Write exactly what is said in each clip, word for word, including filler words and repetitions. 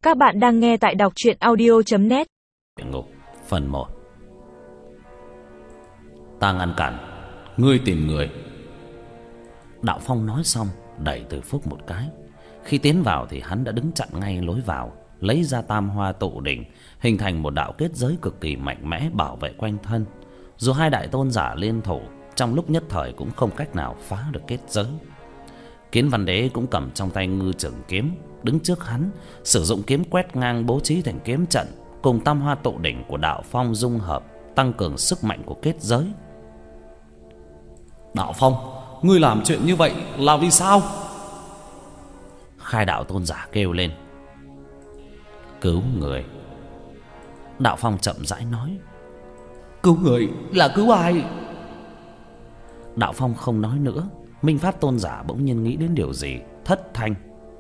Các bạn đang nghe tại đọc truyện audio chấm net. Địa ngục phần một. Ta ngăn cản, ngươi tìm người. Đạo Phong nói xong đẩy Từ Phúc một cái. Khi tiến vào thì hắn đã đứng chặn ngay lối vào, lấy ra tam hoa tụ đỉnh, hình thành một đạo kết giới cực kỳ mạnh mẽ bảo vệ quanh thân. Dù hai đại tôn giả liên thủ, trong lúc nhất thời cũng không cách nào phá được kết giới. Kiến Văn Đế cũng cầm trong tay ngư trường kiếm, đứng trước hắn, sử dụng kiếm quét ngang bố trí thành kiếm trận, cùng tam hoa tụ đỉnh của Đạo Phong dung hợp, tăng cường sức mạnh của kết giới. Đạo Phong, ngươi làm chuyện như vậy là vì sao? Khai đạo tôn giả kêu lên. Cứu người. Đạo Phong chậm rãi nói. Cứu người là cứu ai? Đạo Phong không nói nữa. Minh Pháp tôn giả bỗng nhiên nghĩ đến điều gì, thất thanh.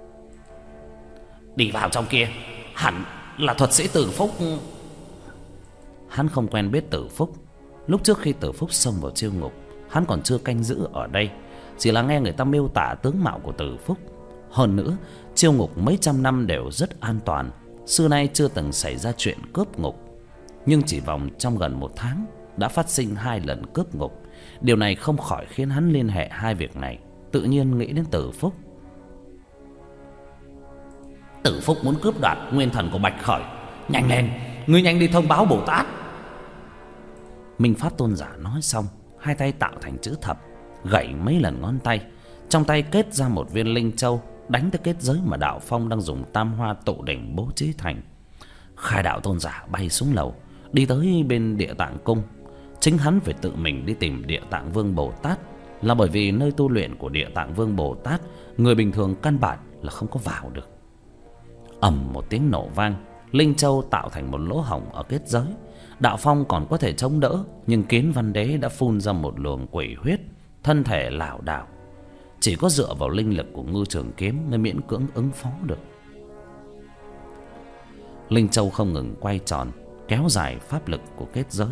Đi vào trong kia, hẳn là thuật sĩ Tử Phúc. Hắn không quen biết Tử Phúc. Lúc trước khi Tử Phúc xông vào chiêu ngục, hắn còn chưa canh giữ ở đây, chỉ là nghe người ta miêu tả tướng mạo của Tử Phúc. Hơn nữa, chiêu ngục mấy trăm năm đều rất an toàn, xưa nay chưa từng xảy ra chuyện cướp ngục. Nhưng chỉ vòng trong gần một tháng đã phát sinh hai lần cướp ngục. Điều này không khỏi khiến hắn liên hệ hai việc này, tự nhiên nghĩ đến Tử Phúc. Tử Phúc muốn cướp đoạt nguyên thần của Bạch Khởi. Nhanh lên, ngươi nhanh đi thông báo Bồ Tát. Minh Pháp tôn giả nói xong, hai tay tạo thành chữ thập, gảy mấy lần ngón tay, trong tay kết ra một viên linh châu, đánh tới kết giới mà Đạo Phong đang dùng tam hoa tụ đỉnh bố trí thành. Khai đạo tôn giả bay xuống lầu, đi tới bên Địa Tạng Cung. Chính hắn phải tự mình đi tìm Địa Tạng Vương Bồ Tát, là bởi vì nơi tu luyện của Địa Tạng Vương Bồ Tát, người bình thường căn bản là không có vào được. Ầm một tiếng nổ vang, linh châu tạo thành một lỗ hổng ở kết giới. Đạo Phong còn có thể chống đỡ, nhưng Kiến Văn Đế đã phun ra một luồng quỷ huyết, thân thể lảo đảo. Chỉ có dựa vào linh lực của ngư trường kiếm mới miễn cưỡng ứng phó được. Linh châu không ngừng quay tròn, kéo dài pháp lực của kết giới.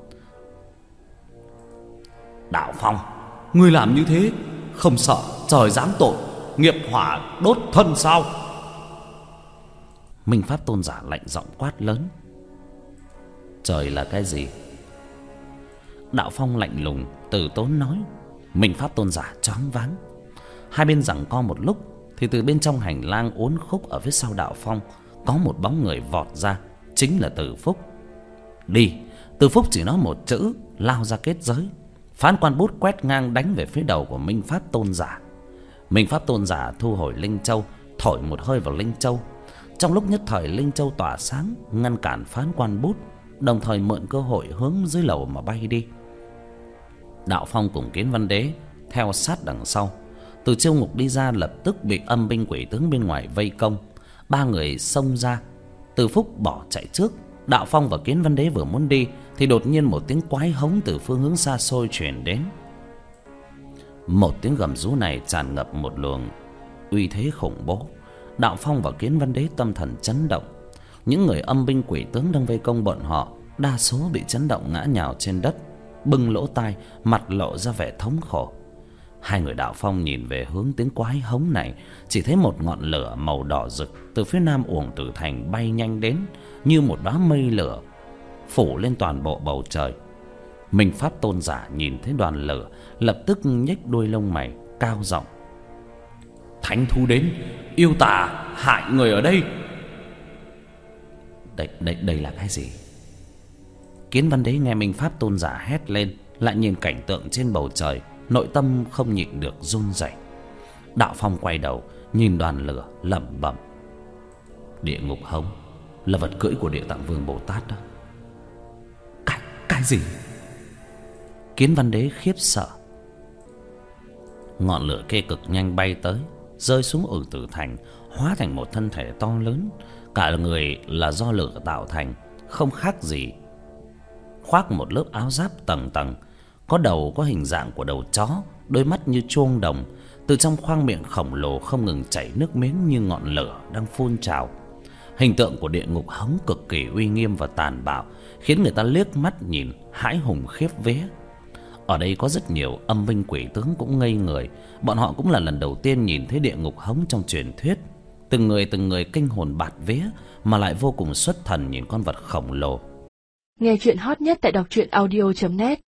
Đạo Phong, ngươi làm như thế không sợ trời giáng tội, nghiệp hỏa đốt thân sao? Minh Pháp tôn giả lạnh giọng quát lớn. Trời là cái gì? Đạo Phong lạnh lùng từ tốn nói. Minh Pháp tôn giả choáng váng. Hai bên giằng co một lúc thì từ bên trong hành lang uốn khúc ở phía sau Đạo Phong có một bóng người vọt ra, chính là Từ Phúc. Đi. Từ Phúc chỉ nói một chữ, lao ra kết giới. Phán quan bút quét ngang đánh về phía đầu của Minh Pháp tôn giả. Minh Pháp tôn giả thu hồi linh châu, thổi một hơi vào linh châu. Trong lúc nhất thời linh châu tỏa sáng, ngăn cản phán quan bút, đồng thời mượn cơ hội hướng dưới lầu mà bay đi. Đạo Phong cùng Kiến Văn Đế theo sát đằng sau. Từ chiêu ngục đi ra lập tức bị âm binh quỷ tướng bên ngoài vây công. Ba người xông ra, Từ Phúc bỏ chạy trước. Đạo Phong và Kiến Văn Đế vừa muốn đi thì đột nhiên một tiếng quái hống từ phương hướng xa xôi truyền đến. Một tiếng gầm rú này tràn ngập một luồng uy thế khủng bố. Đạo Phong và Kiến Văn Đế tâm thần chấn động. Những người âm binh quỷ tướng đang vây công bọn họ đa số bị chấn động ngã nhào trên đất, bưng lỗ tai, mặt lộ ra vẻ thống khổ. Hai người Đạo Phong nhìn về hướng tiếng quái hống này, chỉ thấy một ngọn lửa màu đỏ rực từ phía nam Uổng Tử Thành bay nhanh đến, như một đóa mây lửa phủ lên toàn bộ bầu trời. Minh Pháp tôn giả nhìn thấy đoàn lửa, lập tức nhếch đuôi lông mày, cao giọng. Thánh thú đến, yêu tà hại người ở đây. Đây, đây, đây là cái gì? Kiến Văn Đế nghe Minh Pháp tôn giả hét lên, lại nhìn cảnh tượng trên bầu trời, nội tâm không nhịn được run rẩy. Đạo Phong quay đầu nhìn đoàn lửa, lẩm bẩm. Địa ngục hống là vật cưỡi của Địa Tạng Vương Bồ Tát đó. Cái, cái gì? Kiến Văn Đế khiếp sợ. Ngọn lửa kia cực nhanh bay tới, rơi xuống Uổng Tử Thành, hóa thành một thân thể to lớn, cả người là do lửa tạo thành, không khác gì khoác một lớp áo giáp tầng tầng, có đầu có hình dạng của đầu chó, đôi mắt như chuông đồng. Từ trong khoang miệng khổng lồ không ngừng chảy nước miếng như ngọn lửa đang phun trào. Hình tượng của địa ngục hống cực kỳ uy nghiêm và tàn bạo, khiến người ta liếc mắt nhìn hãi hùng khiếp vía. Ở đây có rất nhiều âm binh quỷ tướng cũng ngây người. Bọn họ cũng là lần đầu tiên nhìn thấy địa ngục hống trong truyền thuyết. Từng người từng người kinh hồn bạt vía, mà lại vô cùng xuất thần nhìn con vật khổng lồ. Nghe chuyện hot nhất tại đọc truyện audio chấm net.